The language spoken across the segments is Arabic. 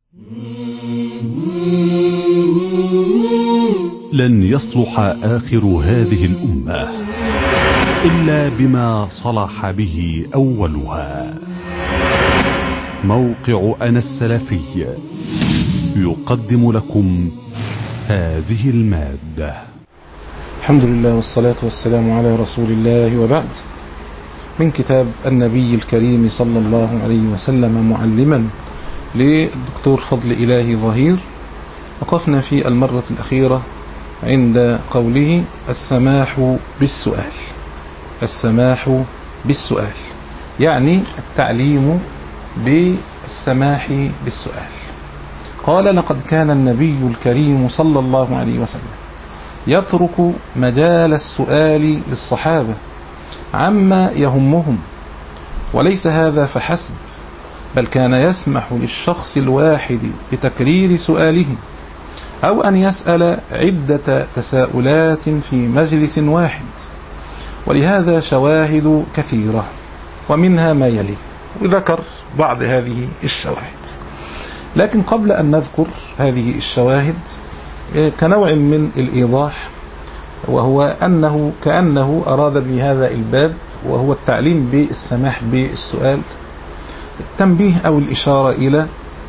لن يصلح آخر هذه الأمة إلا بما صلح به أولها. موقع أنا السلفي يقدم لكم هذه المادة. الحمد لله والصلاة والسلام على رسول الله، وبعد. من كتاب النبي الكريم صلى الله عليه وسلم معلما للدكتور فضل إلهي ظهير. وقفنا في المرة الأخيرة عند قوله السماح بالسؤال. السماح بالسؤال يعني التعليم بالسماح بالسؤال. قال: لقد كان النبي الكريم صلى الله عليه وسلم يترك مجال السؤال للصحابة عما يهمهم، وليس هذا فحسب، بل كان يسمح للشخص الواحد بتكرير سؤاله أو أن يسأل عدة تساؤلات في مجلس واحد، ولهذا شواهد كثيرة، ومنها ما يلي، وذكر بعض هذه الشواهد. لكن قبل أن نذكر هذه الشواهد كنوع من الإيضاح، وهو أنه كأنه أراد بهذا الباب وهو التعليم بالسماح بالسؤال التنبيه أو الإشارة إلى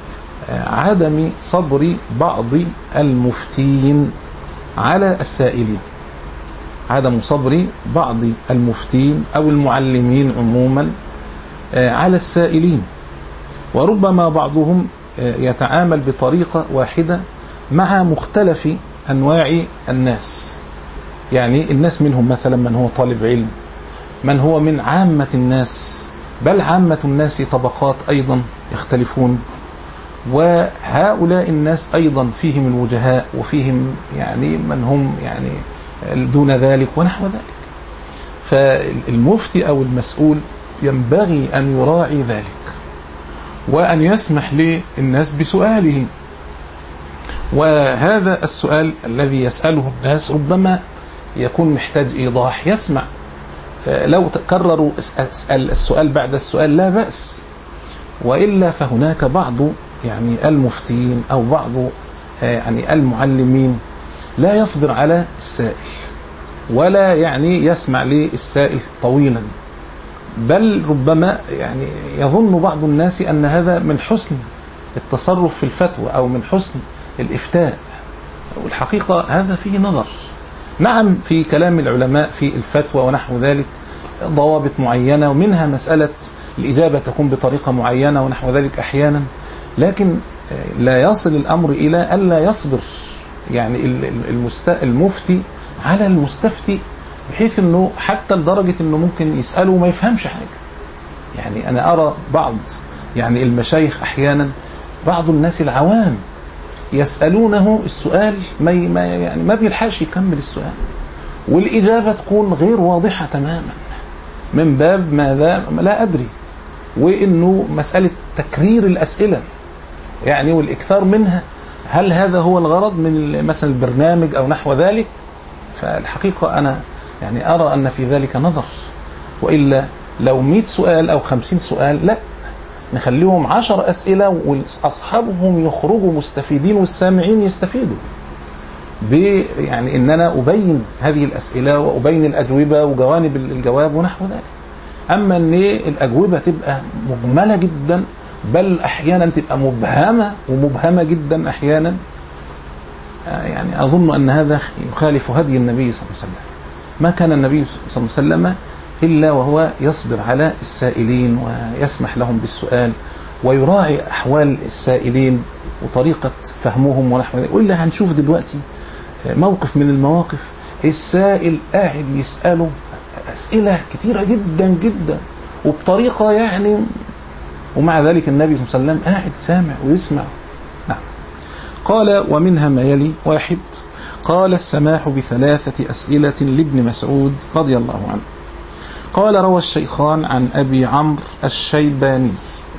عدم صبر بعض المفتين على السائلين، عدم صبر بعض المفتين أو المعلمين عموما على السائلين، وربما بعضهم يتعامل بطريقة واحدة مع مختلف أنواع الناس. يعني الناس منهم مثلا من هو طالب علم، من هو من عامة الناس، بل عامة الناس طبقات أيضا يختلفون، وهؤلاء الناس أيضا فيهم الوجهاء وفيهم يعني من هم يعني دون ذلك ونحو ذلك. فالمفتي أو المسؤول ينبغي أن يراعي ذلك وأن يسمح للناس بسؤاله. وهذا السؤال الذي يسأله الناس ربما يكون محتاج إيضاح، يسمع. لو تكرروا السؤال بعد السؤال لا بأس، وإلا فهناك بعض يعني المفتين أو بعض يعني المعلمين لا يصبر على السائل، ولا يعني يسمع للسائل طويلا، بل ربما يعني يظن بعض الناس أن هذا من حسن التصرف في الفتوى أو من حسن الإفتاء، والحقيقة هذا فيه نظر. نعم، في كلام العلماء في الفتوى ونحو ذلك ضوابط معينة، ومنها مسألة الإجابة تكون بطريقة معينة ونحو ذلك أحيانا، لكن لا يصل الأمر إلى ألا يصبر يعني المفتي على المستفتي، بحيث أنه حتى لدرجة أنه ممكن يسأله وما يفهمش حاجة. يعني أنا أرى بعض يعني المشايخ أحيانا، بعض الناس العوام يسألونه السؤال ما بيلحقش يكمل السؤال، والإجابة تكون غير واضحة تماما من باب ماذا لا أدري، وإنه مسألة تكرير الأسئلة يعني والإكثار منها، هل هذا هو الغرض من مثلا البرنامج أو نحو ذلك؟ فالحقيقة أنا يعني أرى أن في ذلك نظر، وإلا لو 100 سؤال أو 50 سؤال لا، نخليهم 10 أسئلة وأصحابهم يخرجوا مستفيدين والسامعين يستفيدوا يعني إن أنا أبين هذه الأسئلة وأبين الأجوبة وجوانب الجواب ونحو ذلك. أما أن الأجوبة تبقى مجملة جدا، بل أحيانا تبقى مبهمة ومبهمة جدا أحيانا، يعني أظن أن هذا يخالف هدي النبي صلى الله عليه وسلم. ما كان النبي صلى الله عليه وسلم إلا وهو يصبر على السائلين ويسمح لهم بالسؤال ويراعي أحوال السائلين وطريقة فهمهم ونحو ذلك. وإلا هنشوف دلوقتي موقف من المواقف، السائل قاعد يسأله أسئلة كتيرة جدا جدا وبطريقة يعني، ومع ذلك النبي صلى الله عليه وسلم قاعد سامع ويسمع. نعم. قال: ومنها ما يلي. 1. قال: السماح ب3 أسئلة لابن مسعود رضي الله عنه. قال: روى الشيخان عن أبي عمرو الشيباني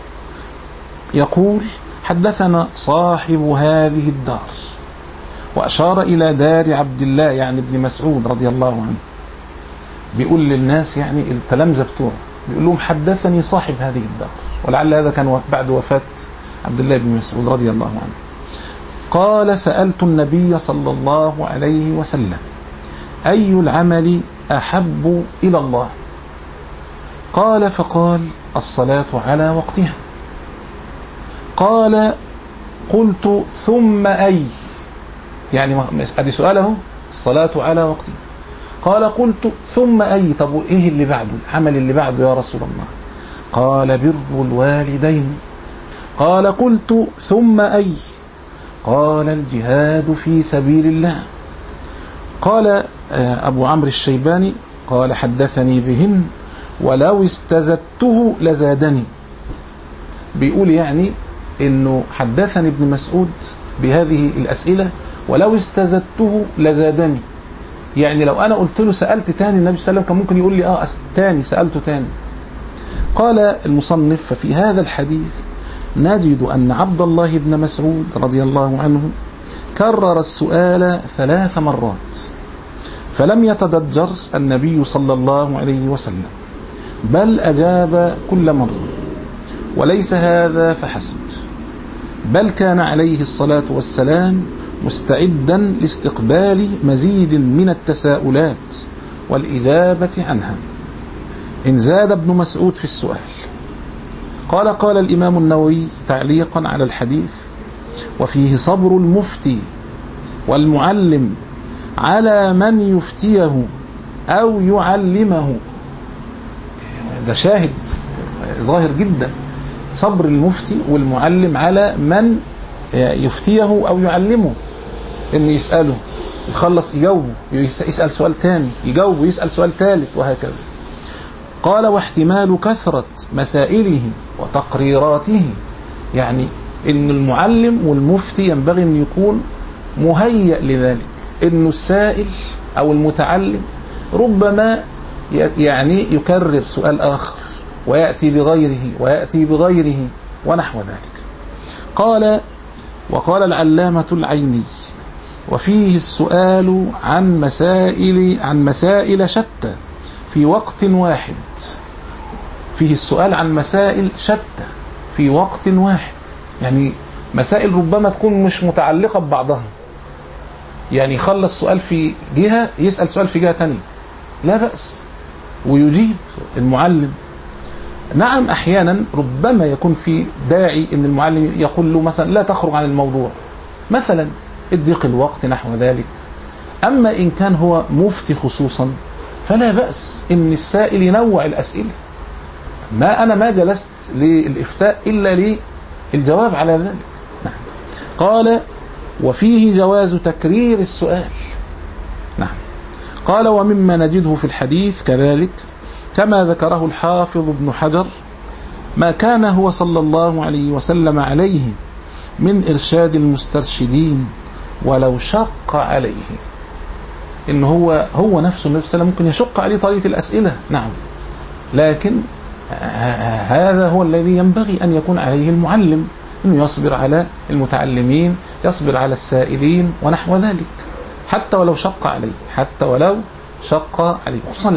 يقول: حدثنا صاحب هذه الدار، وأشار إلى دار عبد الله يعني ابن مسعود رضي الله عنه، بيقول للناس يعني التلامذة بتوعه، بيقول لهم: حدثني صاحب هذه الدار. ولعل هذا كان بعد وفاة عبد الله بن مسعود رضي الله عنه قال سألت النبي صلى الله عليه وسلم أي العمل أحب إلى الله؟ قال فقال الصلاة على وقتها. قال قلت ثم أي؟ يعني أدي سؤاله الصلاة على وقتها. قال قلت ثم أي؟ طب وإيه اللي بعده، العمل اللي بعده يا رسول الله؟ قال بر الوالدين. قال قلت ثم أي؟ قال الجهاد في سبيل الله. قال أبو عمرو الشيباني قال حدثني بهن ولو استزدته لزادني. بيقول يعني إنه حدثني ابن مسعود بهذه الأسئلة ولو استزدته لزادني، يعني لو أنا قلت له سألت تاني النبي صلى الله عليه وسلم كان ممكن يقول لي تاني سألته تاني. قال المصنف ففي هذا الحديث نجد أن عبد الله بن مسعود رضي الله عنه كرر السؤال 3 مرات، فلم يتضجر النبي صلى الله عليه وسلم بل أجاب كل مرة. وليس هذا فحسب، بل كان عليه الصلاة والسلام مستعدا لاستقبال مزيد من التساؤلات والإجابة عنها إن زاد ابن مسعود في السؤال. قال الإمام النووي تعليقا على الحديث وفيه صبر المفتي والمعلم على من يفتيه أو يعلمه. ده شاهد ظاهر جدا، صبر المفتي والمعلم على من يفتيه أو يعلمه، إنه يسأله يخلص يجاوبه، يسأل سؤال تاني يجاوبه، يسأل سؤال ثالث وهكذا. قال واحتمال كثرة مسائله وتقريراته، يعني إن المعلم والمفتي ينبغي أن يكون مهيأ لذلك، إنه السائل أو المتعلم ربما يعني يكرر سؤال آخر ويأتي بغيره ونحو ذلك. وقال العلامة العيني وفيه السؤال عن مسائل شتى في وقت واحد، فيه السؤال عن مسائل شتى في وقت واحد، يعني مسائل ربما تكون مش متعلقة ببعضها، يعني يخلص سؤال في جهة يسأل سؤال في جهة تانية لا بأس ويجيب المعلم. نعم أحيانا ربما يكون في داعي أن المعلم يقول له مثلا لا تخرج عن الموضوع، مثلا ادق الوقت نحو ذلك. أما إن كان هو مفتي خصوصا فلا بأس إن السائل ينوع الأسئلة. أنا ما جلست للإفتاء إلا للجواب على ذلك. نعم. قال وفيه جواز تكرير السؤال. نعم. قال ومما نجده في الحديث كذلك كما ذكره الحافظ ابن حجر ما كان هو صلى الله عليه وسلم عليه من إرشاد المسترشدين ولو شق عليه، إن هو نفسه النبي صلى الله عليه وسلم ممكن يشق عليه طريقة الأسئلة. نعم، لكن هذا هو الذي ينبغي أن يكون عليه المعلم، إنه يصبر على المتعلمين، يصبر على السائلين ونحو ذلك، حتى ولو شق عليه،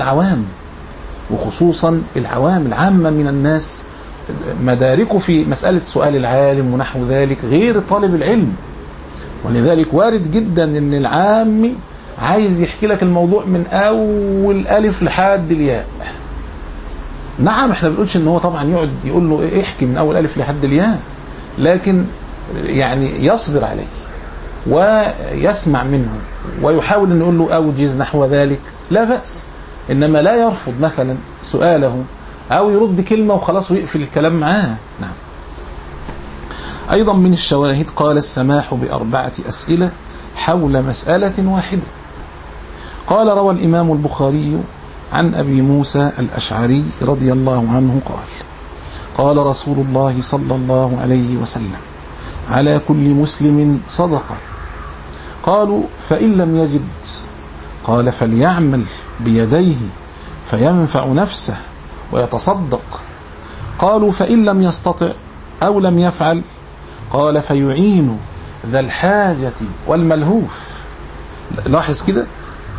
خصوصا العوام العامة من الناس مداركه في مسألة سؤال العالم ونحو ذلك غير طالب العلم. ولذلك وارد جدا ان العام عايز يحكي لك الموضوع من اول الف لحد الياء. نعم احنا بنقولش ان هو طبعا يقعد يقول له احكي من اول الف لحد الياء، لكن يعني يصبر عليه ويسمع منه ويحاول ان يقول له اوجز نحو ذلك لا بأس، انما لا يرفض مثلا سؤاله او يرد كلمة وخلاص ويقفل الكلام معاه. نعم. أيضا من الشواهد قال السماح ب4 أسئلة حول مسألة واحدة. قال روى الإمام البخاري عن أبي موسى الأشعري رضي الله عنه قال رسول الله صلى الله عليه وسلم على كل مسلم صدقة. قالوا فإن لم يجد؟ قال فليعمل بيديه فينفع نفسه ويتصدق. قالوا فإن لم يستطع أو لم يفعل؟ قال فيعين ذا الحاجة والملهوف. لاحظ كده،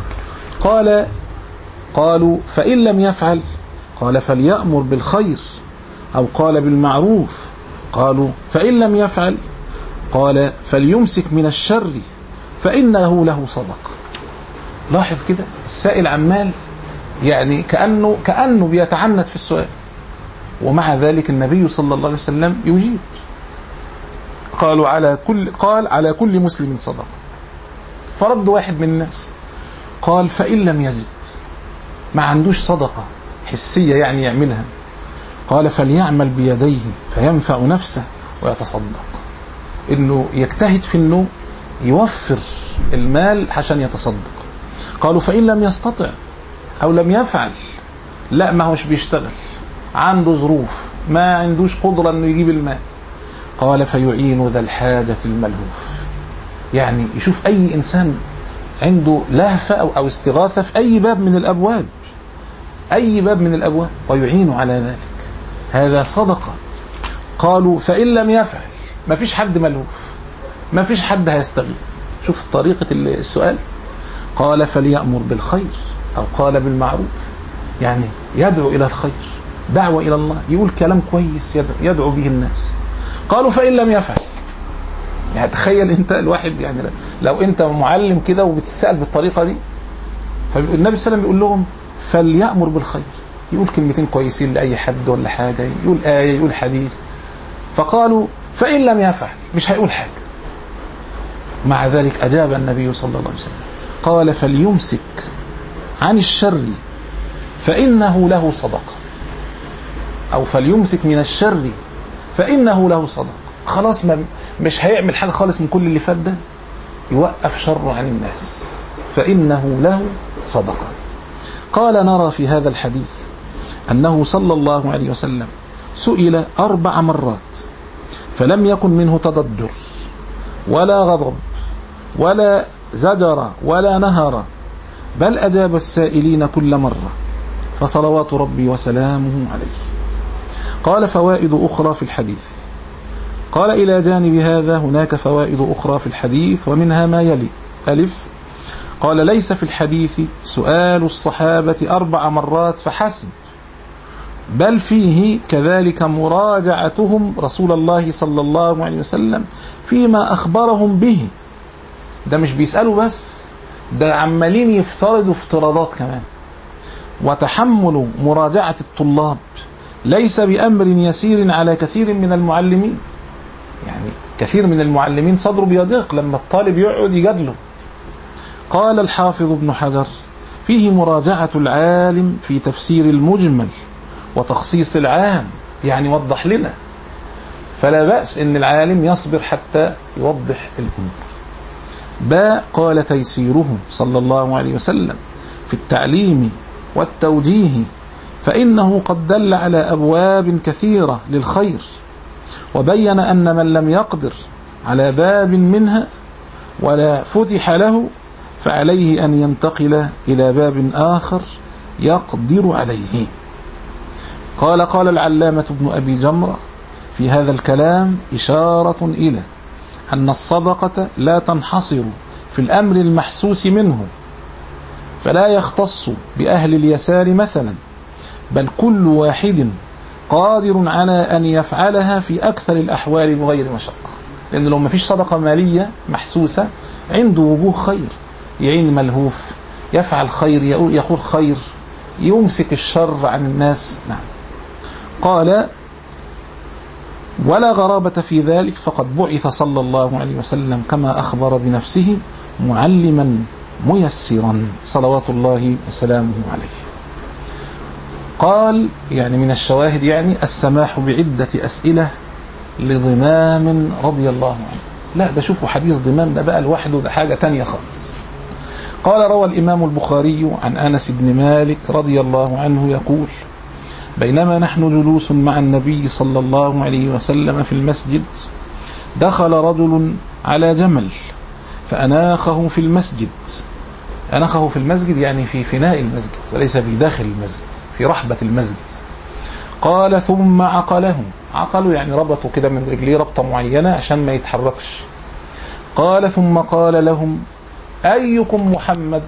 قالوا فإن لم يفعل؟ قال فليأمر بالخير أو قال بالمعروف. قالوا فإن لم يفعل قال فليمسك من الشر فإنه له صدقة. لاحظ كده السائل عمال يعني كأنه بيتعنت في السؤال، ومع ذلك النبي صلى الله عليه وسلم يجيب. قالوا على كل مسلم صدقة. فرد واحد من الناس قال فإن لم يجد، ما عندوش صدقة حسية يعني يعملها، قال فليعمل بيديه فينفع نفسه ويتصدق، إنه يجتهد في إنه يوفر المال عشان يتصدق. قالوا فإن لم يستطع أو لم يفعل، لا ما هوش بيشتغل، عنده ظروف، ما عندوش قدرة إنه يجيب المال، قال فيعين ذا الحاجة الملهوف، يعني يشوف أي إنسان عنده لهفة أو استغاثة في أي باب من الأبواب، أي باب من الأبواب، ويعين على ذلك، هذا صدقة. قالوا فإن لم يفعل، ما فيش حد ملهوف، ما فيش حد هيستغيث. شوف طريقة السؤال. قال فليأمر بالخير أو قال بالمعروف، يعني يدعو إلى الخير، دعوة إلى الله، يقول كلام كويس يدعو به الناس. قالوا فإن لم يفعل، يعني تخيل أنت الواحد، يعني لو أنت معلم كده وبتسأل بالطريقة دي، فالنبي صلى الله عليه وسلم يقول لهم فليأمر بالخير، يقول كلمتين كويسين لأي حد ولا حاجة، يقول آية، يقول حديث. فقالوا فإن لم يفعل، مش هيقول حاجة. مع ذلك أجاب النبي صلى الله عليه وسلم قال فليمسك عن الشر فإنه له صدقة، أو فليمسك من الشر فإنه له صدقة. خلاص مش هيعمل حاجة خالص من كل اللي فات ده، يوقف شره عن الناس، فإنه له صدقة. قال نرى في هذا الحديث أنه صلى الله عليه وسلم سئل 4 مرات فلم يكن منه تضجر ولا غضب ولا زجر ولا نهر، بل أجاب السائلين كل مرة، فصلوات ربي وسلامه عليه. قال فوائد أخرى في الحديث. قال إلى جانب هذا هناك فوائد أخرى في الحديث، ومنها ما يلي: ألف، قال ليس في الحديث سؤال الصحابة 4 مرات فحسب، بل فيه كذلك مراجعتهم رسول الله صلى الله عليه وسلم فيما أخبرهم به. ده مش بيسألوا بس، ده عمالين يفترضوا افتراضات كمان. وتحمل مراجعة الطلاب ليس بأمر يسير على كثير من المعلمين، يعني كثير من المعلمين صدره بيضيق لما الطالب يقعد يجادله. قال الحافظ ابن حجر فيه مراجعة العالم في تفسير المجمل وتخصيص العام، يعني وضح لنا، فلا بأس إن العالم يصبر حتى يوضح الأمور. باء، قال تيسيره صلى الله عليه وسلم في التعليم والتوجيه، فإنه قد دل على أبواب كثيرة للخير، وبين أن من لم يقدر على باب منها ولا فتح له فعليه أن ينتقل إلى باب آخر يقدر عليه. قال العلامة ابن أبي جمرة في هذا الكلام إشارة إلى أن الصدقة لا تنحصر في الأمر المحسوس منه، فلا يختص بأهل اليسار مثلا، بل كل واحد قادر على أن يفعلها في أكثر الأحوال بغير مشقة. لأن لو ما فيش صدقة مالية محسوسة، عنده وجوه خير، يعين ملهوف، يفعل خير، يقول خير، يمسك الشر عن الناس. نعم. قال ولا غرابة في ذلك، فقد بعث صلى الله عليه وسلم كما أخبر بنفسه معلما ميسرا صلوات الله وسلامه عليه. قال يعني من الشواهد يعني السماح بعدة أسئلة لضمام رضي الله عنه. لا ده شوفوا حديث ضمام ده بقى لوحده، ده حاجة تانية خالص. قال روى الإمام البخاري عن أنس بن مالك رضي الله عنه يقول: بينما نحن جلوس مع النبي صلى الله عليه وسلم في المسجد، دخل رجل على جمل فأناخه في المسجد. أناخه في المسجد يعني في فناء المسجد، وليس في داخل المسجد، في رحبة المسجد. قال ثم عقله يعني ربطه كده من رجليه ربطة معينة عشان ما يتحركش. قال ثم قال لهم: أيكم محمد؟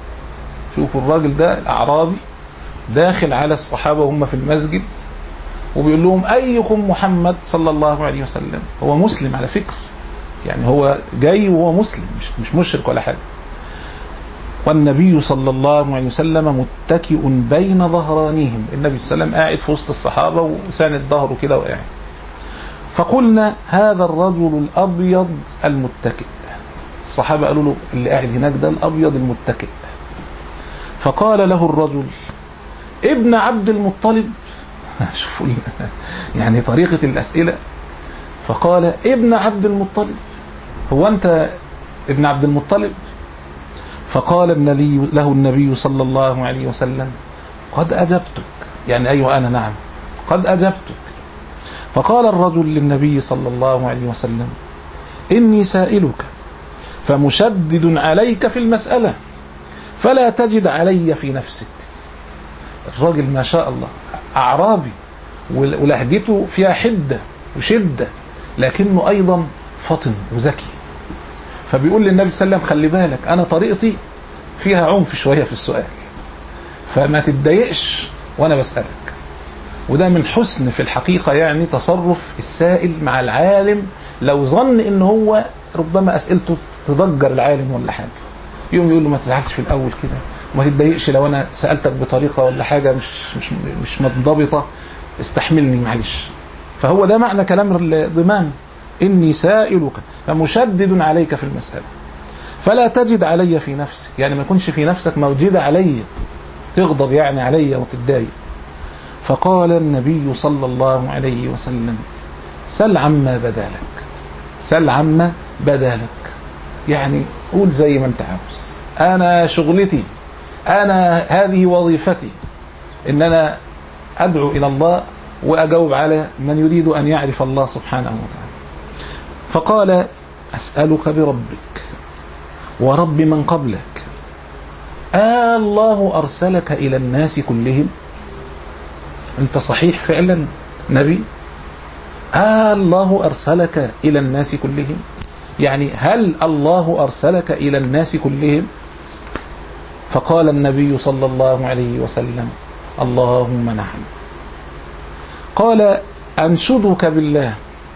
شوفوا الراجل ده الأعرابي داخل على الصحابة وهم في المسجد، وبيقول لهم أيكم محمد صلى الله عليه وسلم. هو مسلم على فكرة، يعني هو جاي وهو مسلم، مش مشرك ولا حاجة. والنبي صلى الله عليه وسلم متكئ بين ظهرانهم، النبي صلى الله عليه وسلم قاعد في وسط الصحابة وساند ظهره كده وقاعد. فقلنا هذا الرجل الأبيض المتكئ. الصحابة قالوا له اللي قاعد هناك ده الأبيض المتكئ. فقال له الرجل ابن عبد المطلب. شوفوا يعني طريقة الأسئلة. فقال ابن عبد المطلب، هو أنت ابن عبد المطلب؟ فقال له النبي صلى الله عليه وسلم قد أجبتك، يعني أيوة أنا نعم قد أجبتك. فقال الرجل للنبي صلى الله عليه وسلم إني سائلك فمشدد عليك في المسألة فلا تجد علي في نفسك. الراجل ما شاء الله أعرابي ولهجته فيها حدة وشدة، لكنه أيضا فطن وذكي. فبيقول للنبي صلى الله عليه وسلم خلي بالك أنا طريقتي فيها عنف شوية في السؤال، فما تتضايقش وأنا بسألك. وده من حسن في الحقيقة يعني تصرف السائل مع العالم، لو ظن إن هو ربما أسئلته تضجر العالم ولا حاجة، يوم يقول له ما تزعلش في الأول كده، وما تتضايقش لو أنا سألتك بطريقة ولا حاجة مش منضبطة، استحملني معلش. فهو ده معنى كلام الضمان، إني سائلك فمشدد عليك في المسألة فلا تجد علي في نفسك، يعني ما يكونش في نفسك موجودة علي تغضب يعني علي وتتضايق. فقال النبي صلى الله عليه وسلم سل عما بدالك، سل عما بدالك، يعني قول زي ما انت عاوز، أنا شغلتي، أنا هذه وظيفتي، إن أنا أدعو إلى الله وأجاوب على من يريد أن يعرف الله سبحانه وتعالى. فقال أسألك بربك ورب من قبلك الله أرسلك إلى الناس كلهم؟ أنت صحيح فعلا نبي؟ الله أرسلك إلى الناس كلهم، يعني هل الله أرسلك إلى الناس كلهم؟ فقال النبي صلى الله عليه وسلم اللهم نعم. قال أنشدك بالله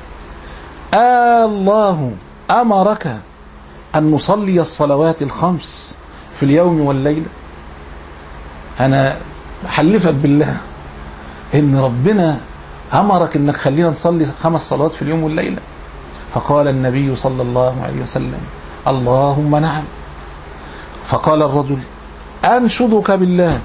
الله أمرك أن نصلي الصلوات الخمس في اليوم والليلة؟ أنا حلفت بالله إن ربنا أمرك إنك خلينا نصلي 5 صلوات في اليوم والليلة. فقال النبي صلى الله عليه وسلم اللهم نعم. فقال الرجل أنشدك بالله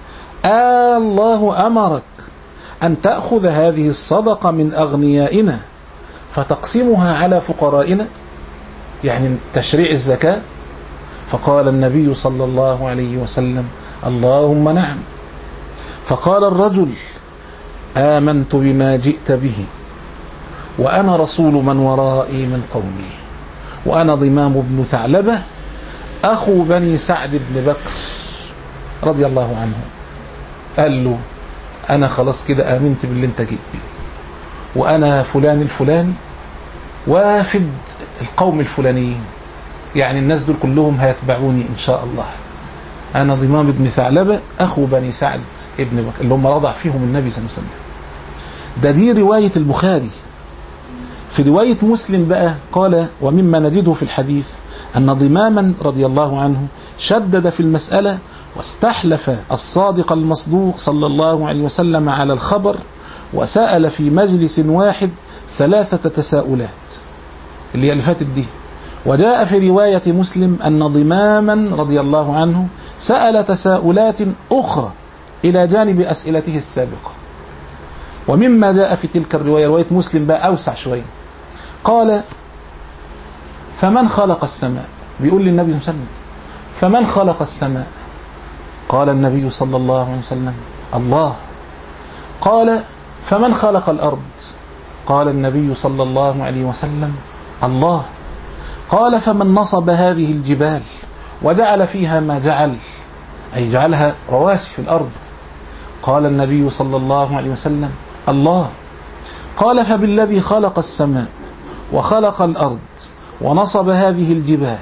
الله أمرك أن تأخذ هذه الصدقة من أغنيائنا فتقسمها على فقرائنا، يعني تشريع الزكاة؟ فقال النبي صلى الله عليه وسلم اللهم نعم. فقال الرجل آمنت بما جئت به وأنا رسول من ورائي من قومي وأنا ضمام بن ثعلبة أخو بني سعد بن بكر رضي الله عنه. قال له أنا خلاص كده آمنت باللي انت جئت به، وأنا فلان الفلاني وافد القوم الفلانيين، يعني الناس دول كلهم هيتبعوني إن شاء الله. أنا ضمام بن ثعلبة أخو بني سعد ابن بكر اللي هم رضع فيهم النبي صلى الله عليه وسلم. دي رواية البخاري. في رواية مسلم بقى قال ومما نجده في الحديث أن ضماما رضي الله عنه شدد في المسألة واستحلف الصادق المصدوق صلى الله عليه وسلم على الخبر، وسأل في مجلس واحد 3 تساؤلات اللي فاتت دي. وجاء في رواية مسلم أن ضماما رضي الله عنه سأل تساؤلات أخرى إلى جانب أسئلته السابقة. ومما جاء في تلك الرواية، رواية مسلم بقى أوسع شوية، قال فمن خلق السماء؟ بيقول للنبي صلى الله عليه وسلم فمن خلق السماء؟ قال النبي صلى الله عليه وسلم الله. قال فمن خلق الأرض؟ قال النبي صلى الله عليه وسلم الله. قال فمن نصب هذه الجبال وجعل فيها ما جعل، أي جعلها رواسي في الأرض؟ قال النبي صلى الله عليه وسلم الله. قال فبالذي خلق السماء وخلق الأرض ونصب هذه الجبال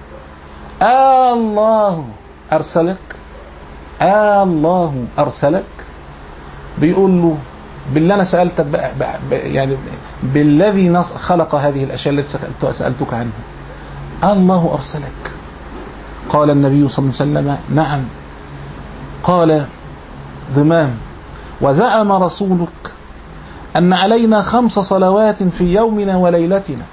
الله أرسلك؟ الله أرسلك؟ بيقول له بالله أنا سألتك بقى يعني بالذي خلق هذه الأشياء التي سألتك عنها، الله أرسلك؟ قال النبي صلى الله عليه وسلم نعم. قال ضمام: وزعم رسولك أن علينا 5 صلوات في يومنا وليلتنا.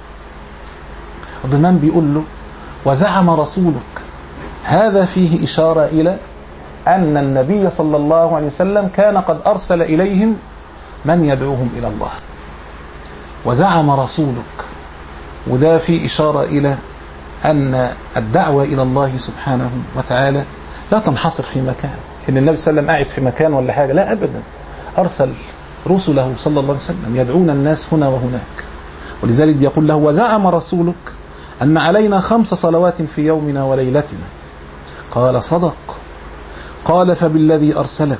ضمام بيقول له وزعم رسولك، هذا فيه إشارة إلى أن النبي صلى الله عليه وسلم كان قد أرسل إليهم من يدعوهم إلى الله. وزعم رسولك، وده فيه إشارة إلى أن الدعوة إلى الله سبحانه وتعالى لا تنحصر في مكان، إن النبي صلى الله عليه وسلم قاعد في مكان ولا حاجة، لا أبدا، أرسل رسله صلى الله عليه وسلم يدعون الناس هنا وهناك. ولذلك يقول له وزعم رسولك أن علينا 5 صلوات في يومنا وليلتنا. قال صدق. قال فبالذي أرسلك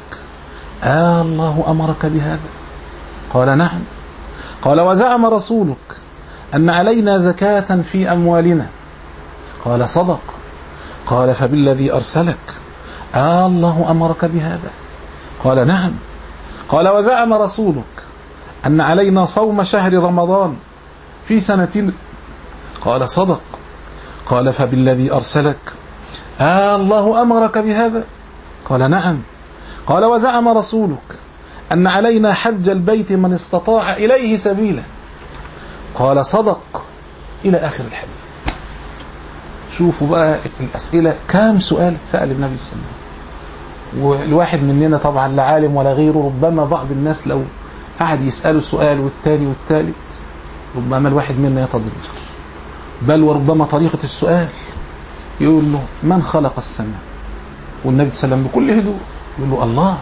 الله أمرك بهذا؟ قال نعم. قال وزعم رسولك أن علينا زكاة في أموالنا؟ قال صدق. قال فبالذي أرسلك الله أمرك بهذا؟ قال نعم. قال وزعم رسولك أن علينا صوم شهر رمضان في سنتين؟ قال صدق. قال فبالذي أرسلك الله أمرك بهذا؟ قال نعم. قال وزعم رسولك أن علينا حج البيت من استطاع إليه سبيلا؟ قال صدق، إلى آخر الحديث. شوفوا بقى الأسئلة، كام سؤال سأل النبي صلى الله عليه وسلم، والواحد مننا طبعا لا عالم ولا غيره، ربما بعض الناس لو قعد يسأله سؤال والتاني والتالت ربما الواحد منا يتضجر، بل وربما طريقة السؤال يقول له من خلق السماء؟ والنبي صلى الله عليه وسلم بكل هدوء يقول له الله.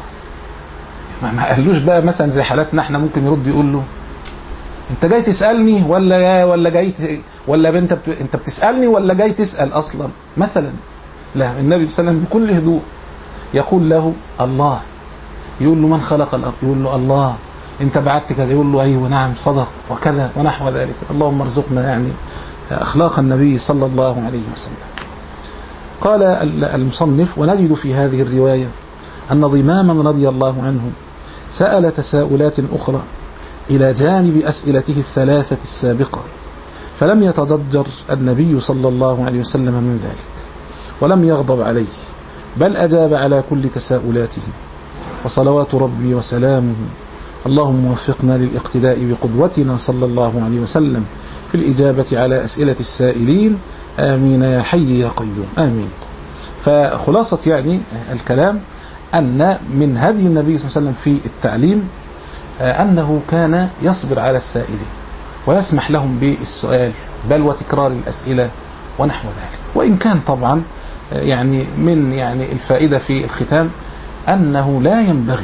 ما قالوش بقى مثلا زي حالاتنا احنا ممكن يرد يقول له انت جاي تسألني ولا جاي ولا انت بتسألني ولا جاي تسأل اصلا مثلا؟ لا، النبي صلى الله عليه وسلم بكل هدوء يقول له الله. يقول له من خلق الارض؟ يقول له الله. انت بعت كذا؟ يقول له ايوه نعم صدق وكذا ونحو ذلك. اللهم ارزقنا يعني اخلاق النبي صلى الله عليه وسلم. قال المصنف ونجد في هذه الرواية أن ضماما رضي الله عنه سأل تساؤلات أخرى إلى جانب أسئلته 3 السابقة، فلم يتضجر النبي صلى الله عليه وسلم من ذلك ولم يغضب عليه، بل أجاب على كل تساؤلاته. وصلوات ربي وسلامه اللهم وفقنا للاقتداء بقدوتنا صلى الله عليه وسلم في الإجابة على أسئلة السائلين، آمين يا حي يا قيوم، آمين. فخلاصة يعني الكلام أن من هدي النبي صلى الله عليه وسلم في التعليم أنه كان يصبر على السائلين ويسمح لهم بالسؤال بل وتكرار الأسئلة ونحو ذلك. وإن كان طبعا يعني من يعني الفائدة في الختام أنه لا ينبغي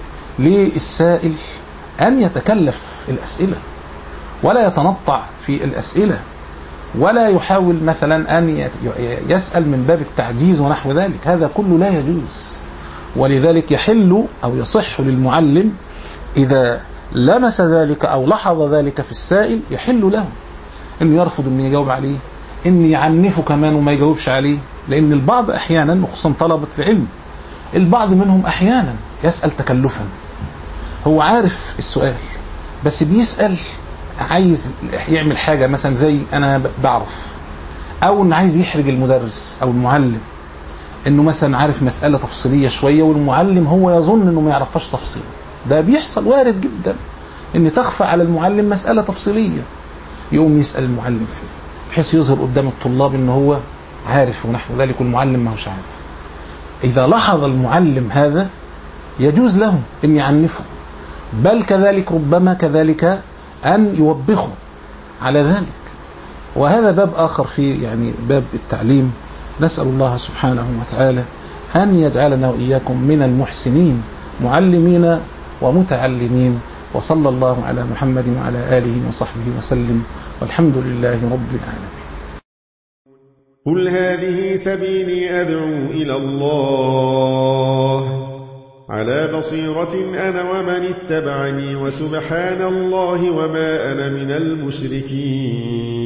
للسائل أن يتكلف الأسئلة ولا يتنطع في الأسئلة ولا يحاول مثلا أن يسأل من باب التعجيز ونحو ذلك، هذا كله لا يجوز. ولذلك يحل أو يصح للمعلم إذا لمس ذلك أو لاحظ ذلك في السائل يحل له إنه يرفض أن يجاوب عليه، إن يعنفه كمان وما يجاوبش عليه، لأن البعض أحيانا وخصوصا طلبة العلم البعض منهم أحيانا يسأل تكلفا، هو عارف السؤال بس بيسأل عايز يعمل حاجة مثلا زي أنا بعرف، أو إنه عايز يحرج المدرس أو المعلم إنه مثلا عارف مسألة تفصيلية شوية والمعلم هو يظن إنه ما يعرفهاش تفصيل. ده بيحصل وارد جدا إن تخفى على المعلم مسألة تفصيلية، يقوم يسأل المعلم فيه بحيث يظهر قدام الطلاب إنه هو عارف ونحو ذلك والمعلم ما هوش عارف. إذا لاحظ المعلم هذا يجوز له إن يعنفه، بل كذلك ربما كذلك أن يوبخه على ذلك. وهذا باب آخر في يعني باب التعليم. نسأل الله سبحانه وتعالى أن يجعلنا وإياكم من المحسنين معلمين ومتعلمين، وصلى الله على محمد وعلى آله وصحبه وسلم، والحمد لله رب العالمين. قل هذه سبيلي أدعو إلى الله على بصيرة أنا ومن اتبعني، وسبحان الله وما أنا من المشركين.